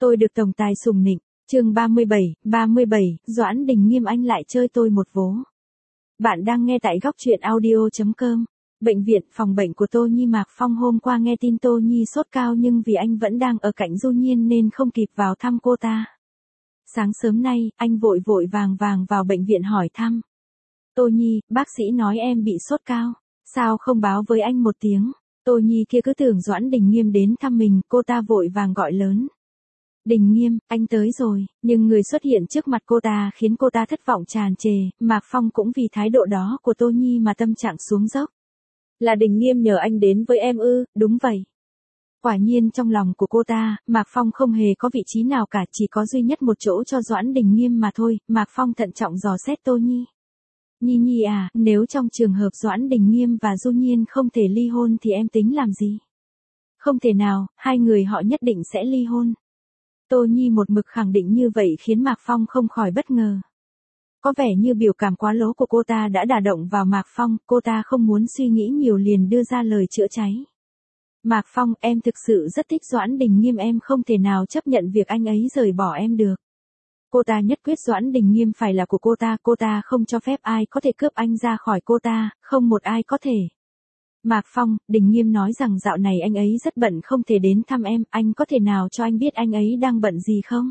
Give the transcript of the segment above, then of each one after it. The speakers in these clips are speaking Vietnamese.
Tôi được tổng tài sủng nịnh. Chương 37, Doãn Đình Nghiêm anh lại chơi tôi một vố. Bạn đang nghe tại góc truyện audio.com. Bệnh viện phòng bệnh của Tô Nhi. Mạc Phong hôm qua nghe tin Tô Nhi sốt cao nhưng vì anh vẫn đang ở cạnh Du Nhiên nên không kịp vào thăm cô ta. Sáng sớm nay, anh vội vàng vào bệnh viện hỏi thăm. Tô Nhi, bác sĩ nói em bị sốt cao. Sao không báo với anh một tiếng? Tô Nhi kia cứ tưởng Doãn Đình Nghiêm đến thăm mình, cô ta vội vàng gọi lớn. Đình Nghiêm, anh tới rồi, nhưng người xuất hiện trước mặt cô ta khiến cô ta thất vọng tràn trề, Mạc Phong cũng vì thái độ đó của Tô Nhi mà tâm trạng xuống dốc. Là Đình Nghiêm nhờ anh đến với em ư? Đúng vậy. Quả nhiên trong lòng của cô ta, Mạc Phong không hề có vị trí nào cả, chỉ có duy nhất một chỗ cho Doãn Đình Nghiêm mà thôi. Mạc Phong thận trọng dò xét Tô Nhi. Nhi à, nếu trong trường hợp Doãn Đình Nghiêm và Du Nhiên không thể ly hôn thì em tính làm gì? Không thể nào, hai người họ nhất định sẽ ly hôn. Tô Nhi một mực khẳng định như vậy khiến Mạc Phong không khỏi bất ngờ. Có vẻ như biểu cảm quá lố của cô ta đã đả động vào Mạc Phong, cô ta không muốn suy nghĩ nhiều liền đưa ra lời chữa cháy. Mạc Phong, em thực sự rất thích Doãn Đình Nghiêm, em không thể nào chấp nhận việc anh ấy rời bỏ em được. Cô ta nhất quyết Doãn Đình Nghiêm phải là của cô ta không cho phép ai có thể cướp anh ra khỏi cô ta, không một ai có thể. Mạc Phong, Đình Nghiêm nói rằng dạo này anh ấy rất bận không thể đến thăm em, anh có thể nào cho anh biết anh ấy đang bận gì không?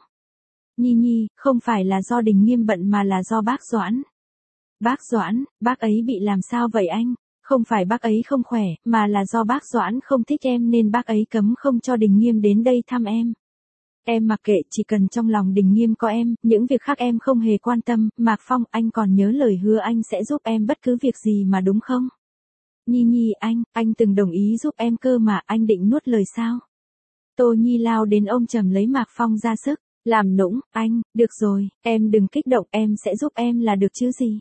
Nhi, không phải là do Đình Nghiêm bận mà là do bác Doãn. Bác Doãn, bác ấy bị làm sao vậy anh? Không phải bác ấy không khỏe, mà là do bác Doãn không thích em nên bác ấy cấm không cho Đình Nghiêm đến đây thăm em. Em mặc kệ, chỉ cần trong lòng Đình Nghiêm có em, những việc khác em không hề quan tâm. Mạc Phong, anh còn nhớ lời hứa anh sẽ giúp em bất cứ việc gì mà đúng không? Nhi, anh từng đồng ý giúp em cơ mà, anh định nuốt lời sao? Tô Nhi lao đến ôm chầm lấy Mạc Phong ra sức, làm nũng, anh, được rồi, em đừng kích động, em sẽ giúp em là được chứ gì.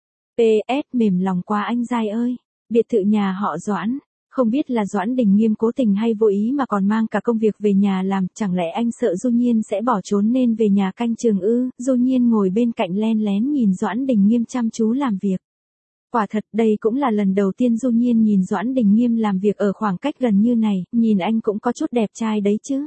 PS, mềm lòng quá anh dai ơi, biệt thự nhà họ Doãn, không biết là Doãn Đình Nghiêm cố tình hay vô ý mà còn mang cả công việc về nhà làm, chẳng lẽ anh sợ Du Nhiên sẽ bỏ trốn nên về nhà canh chừng ư? Du Nhiên ngồi bên cạnh len lén nhìn Doãn Đình Nghiêm chăm chú làm việc. Quả thật đây cũng là lần đầu tiên Du Nhiên nhìn Doãn Đình Nghiêm làm việc ở khoảng cách gần như này, nhìn anh cũng có chút đẹp trai đấy chứ.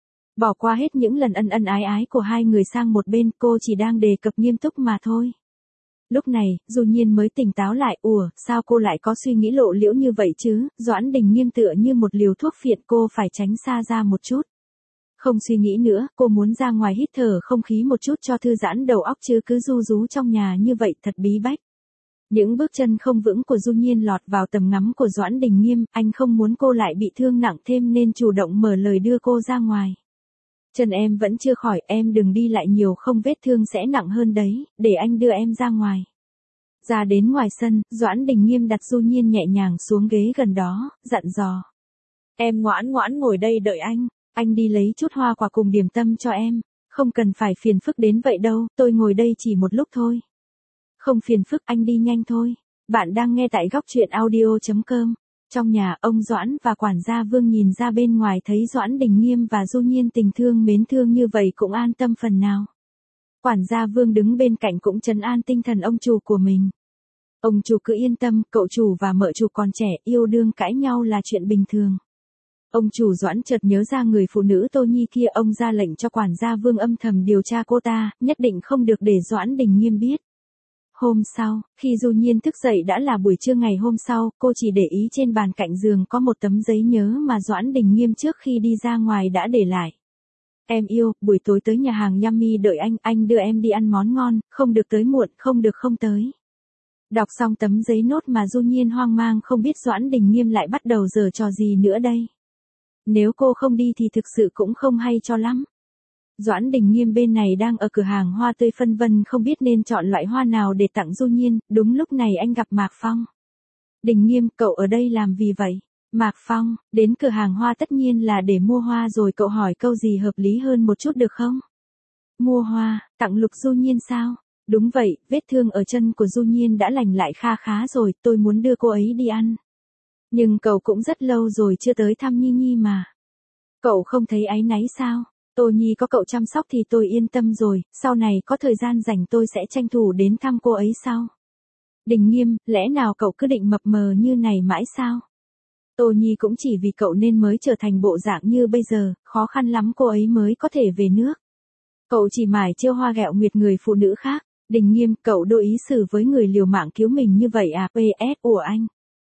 Bỏ qua hết những lần ân ái của hai người sang một bên, cô chỉ đang đề cập nghiêm túc mà thôi. Lúc này, Du Nhiên mới tỉnh táo lại, sao cô lại có suy nghĩ lộ liễu như vậy chứ, Doãn Đình Nghiêm tựa như một liều thuốc phiện, cô phải tránh xa ra một chút. Không suy nghĩ nữa, cô muốn ra ngoài hít thở không khí một chút cho thư giãn đầu óc chứ cứ ru rú trong nhà như vậy thật bí bách. Những bước chân không vững của Du Nhiên lọt vào tầm ngắm của Doãn Đình Nghiêm, anh không muốn cô lại bị thương nặng thêm nên chủ động mở lời đưa cô ra ngoài. Chân em vẫn chưa khỏi, em đừng đi lại nhiều không vết thương sẽ nặng hơn đấy, để anh đưa em ra ngoài. Ra đến ngoài sân, Doãn Đình Nghiêm đặt Du Nhiên nhẹ nhàng xuống ghế gần đó, dặn dò. Em ngoãn ngồi đây đợi anh đi lấy chút hoa quả cùng điểm tâm cho em, không cần phải phiền phức đến vậy đâu, tôi ngồi đây chỉ một lúc thôi. Không phiền phức, anh đi nhanh thôi. Bạn đang nghe tại góc truyện audio.com. Trong nhà, ông Doãn và quản gia Vương nhìn ra bên ngoài thấy Doãn Đình Nghiêm và Du Nhiên tình thương mến thương như vậy cũng an tâm phần nào. Quản gia Vương đứng bên cạnh cũng trấn an tinh thần ông chủ của mình. Ông chủ cứ yên tâm, cậu chủ và mợ chủ còn trẻ, yêu đương cãi nhau là chuyện bình thường. Ông chủ Doãn chợt nhớ ra người phụ nữ Tô Nhi kia, ông ra lệnh cho quản gia Vương âm thầm điều tra cô ta, nhất định không được để Doãn Đình Nghiêm biết. Hôm sau, khi Du Nhiên thức dậy đã là buổi trưa ngày hôm sau, cô chỉ để ý trên bàn cạnh giường có một tấm giấy nhớ mà Doãn Đình Nghiêm trước khi đi ra ngoài đã để lại. Em yêu, buổi tối tới nhà hàng Yummy đợi anh đưa em đi ăn món ngon, không được tới muộn, không được không tới. Đọc xong tấm giấy nốt mà Du Nhiên hoang mang không biết Doãn Đình Nghiêm lại bắt đầu giở trò gì nữa đây. Nếu cô không đi thì thực sự cũng không hay cho lắm. Doãn Đình Nghiêm bên này đang ở cửa hàng hoa tươi phân vân không biết nên chọn loại hoa nào để tặng Du Nhiên, đúng lúc này anh gặp Mạc Phong. Đình Nghiêm, cậu ở đây làm gì vậy? Mạc Phong, đến cửa hàng hoa tất nhiên là để mua hoa rồi, cậu hỏi câu gì hợp lý hơn một chút được không? Mua hoa, tặng Lục Du Nhiên sao? Đúng vậy, vết thương ở chân của Du Nhiên đã lành lại khá rồi, tôi muốn đưa cô ấy đi ăn. Nhưng cậu cũng rất lâu rồi chưa tới thăm Nhi mà. Cậu không thấy áy náy sao? Tô Nhi có cậu chăm sóc thì tôi yên tâm rồi, sau này có thời gian rảnh tôi sẽ tranh thủ đến thăm cô ấy sau. Đình Nghiêm, lẽ nào cậu cứ định mập mờ như này mãi sao? Tô Nhi cũng chỉ vì cậu nên mới trở thành bộ dạng như bây giờ, khó khăn lắm cô ấy mới có thể về nước. Cậu chỉ mải trêu hoa ghẹo nguyệt người phụ nữ khác. Đình Nghiêm, cậu đối ý xử với người liều mạng cứu mình như vậy à? PS của anh.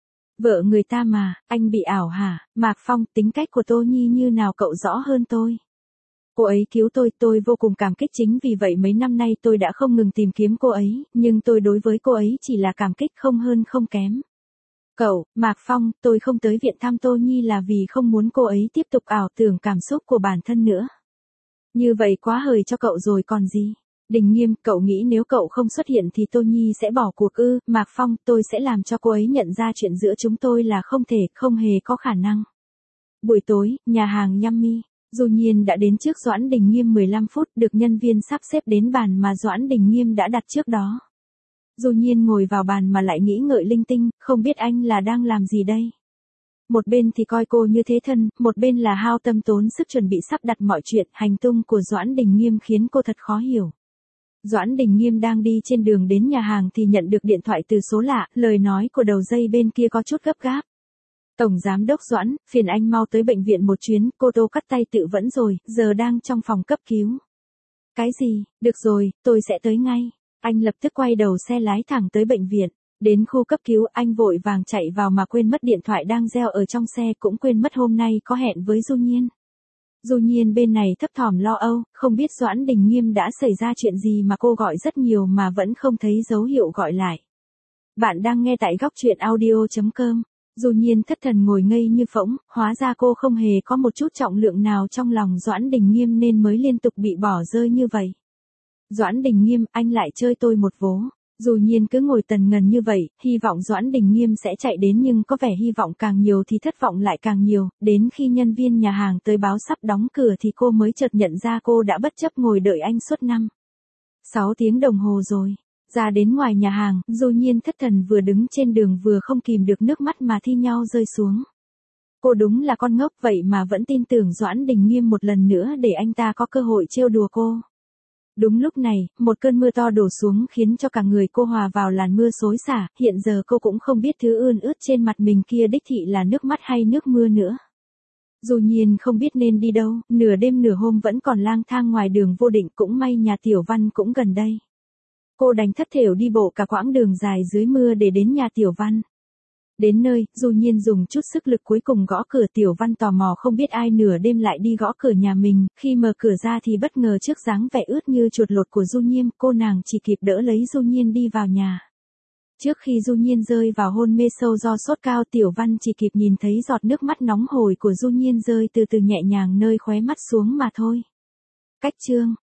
Vợ người ta mà, anh bị ảo hả? Mạc Phong, tính cách của Tô Nhi như nào cậu rõ hơn tôi. Cô ấy cứu tôi vô cùng cảm kích, chính vì vậy mấy năm nay tôi đã không ngừng tìm kiếm cô ấy, nhưng tôi đối với cô ấy chỉ là cảm kích không hơn không kém. Cậu, Mạc Phong, tôi không tới viện thăm Tô Nhi là vì không muốn cô ấy tiếp tục ảo tưởng cảm xúc của bản thân nữa. Như vậy quá hời cho cậu rồi còn gì. Đình Nghiêm, cậu nghĩ nếu cậu không xuất hiện thì Tô Nhi sẽ bỏ cuộc ư? Mạc Phong, tôi sẽ làm cho cô ấy nhận ra chuyện giữa chúng tôi là không hề có khả năng. Buổi tối, nhà hàng Yummy, Du Nhiên đã đến trước Doãn Đình Nghiêm 15 phút, được nhân viên sắp xếp đến bàn mà Doãn Đình Nghiêm đã đặt trước đó. Du Nhiên ngồi vào bàn mà lại nghĩ ngợi linh tinh, không biết anh là đang làm gì đây. Một bên thì coi cô như thế thân, một bên là hao tâm tốn sức chuẩn bị sắp đặt mọi chuyện, hành tung của Doãn Đình Nghiêm khiến cô thật khó hiểu. Doãn Đình Nghiêm đang đi trên đường đến nhà hàng thì nhận được điện thoại từ số lạ, lời nói của đầu dây bên kia có chút gấp gáp. Tổng giám đốc Doãn, phiền anh mau tới bệnh viện một chuyến, cô Tô cắt tay tự vẫn rồi, giờ đang trong phòng cấp cứu. Cái gì, được rồi, tôi sẽ tới ngay. Anh lập tức quay đầu xe lái thẳng tới bệnh viện. Đến khu cấp cứu anh vội vàng chạy vào mà quên mất điện thoại đang reo ở trong xe, cũng quên mất hôm nay có hẹn với Du Nhiên. Du Nhiên bên này thấp thỏm lo âu, không biết Doãn Đình Nghiêm đã xảy ra chuyện gì mà cô gọi rất nhiều mà vẫn không thấy dấu hiệu gọi lại. Bạn đang nghe tại góc truyện audio.com. Du Nhiên thất thần ngồi ngây như phỗng, hóa ra cô không hề có một chút trọng lượng nào trong lòng Doãn Đình Nghiêm nên mới liên tục bị bỏ rơi như vậy. Doãn Đình Nghiêm, anh lại chơi tôi một vố. Du Nhiên cứ ngồi tần ngần như vậy, hy vọng Doãn Đình Nghiêm sẽ chạy đến nhưng có vẻ hy vọng càng nhiều thì thất vọng lại càng nhiều, đến khi nhân viên nhà hàng tới báo sắp đóng cửa thì cô mới chợt nhận ra cô đã bất chấp ngồi đợi anh suốt 5-6 tiếng đồng hồ rồi. Ra đến ngoài nhà hàng, Du Nhiên thất thần vừa đứng trên đường vừa không kìm được nước mắt mà thi nhau rơi xuống. Cô đúng là con ngốc vậy mà vẫn tin tưởng Doãn Đình Nghiêm một lần nữa để anh ta có cơ hội trêu đùa cô. Đúng lúc này, một cơn mưa to đổ xuống khiến cho cả người cô hòa vào làn mưa xối xả, hiện giờ cô cũng không biết thứ ươn ướt trên mặt mình kia đích thị là nước mắt hay nước mưa nữa. Du Nhiên không biết nên đi đâu, nửa đêm nửa hôm vẫn còn lang thang ngoài đường vô định, cũng may nhà Tiểu Văn cũng gần đây. Cô đành thất thểu đi bộ cả quãng đường dài dưới mưa để đến nhà Tiểu Văn. Đến nơi, Du Nhiên dùng chút sức lực cuối cùng gõ cửa. Tiểu Văn tò mò không biết ai nửa đêm lại đi gõ cửa nhà mình, khi mở cửa ra thì bất ngờ trước dáng vẻ ướt như chuột lột của Du Nhiên, cô nàng chỉ kịp đỡ lấy Du Nhiên đi vào nhà. Trước khi Du Nhiên rơi vào hôn mê sâu do sốt cao, Tiểu Văn chỉ kịp nhìn thấy giọt nước mắt nóng hổi của Du Nhiên rơi từ từ nhẹ nhàng nơi khóe mắt xuống mà thôi. Cách chương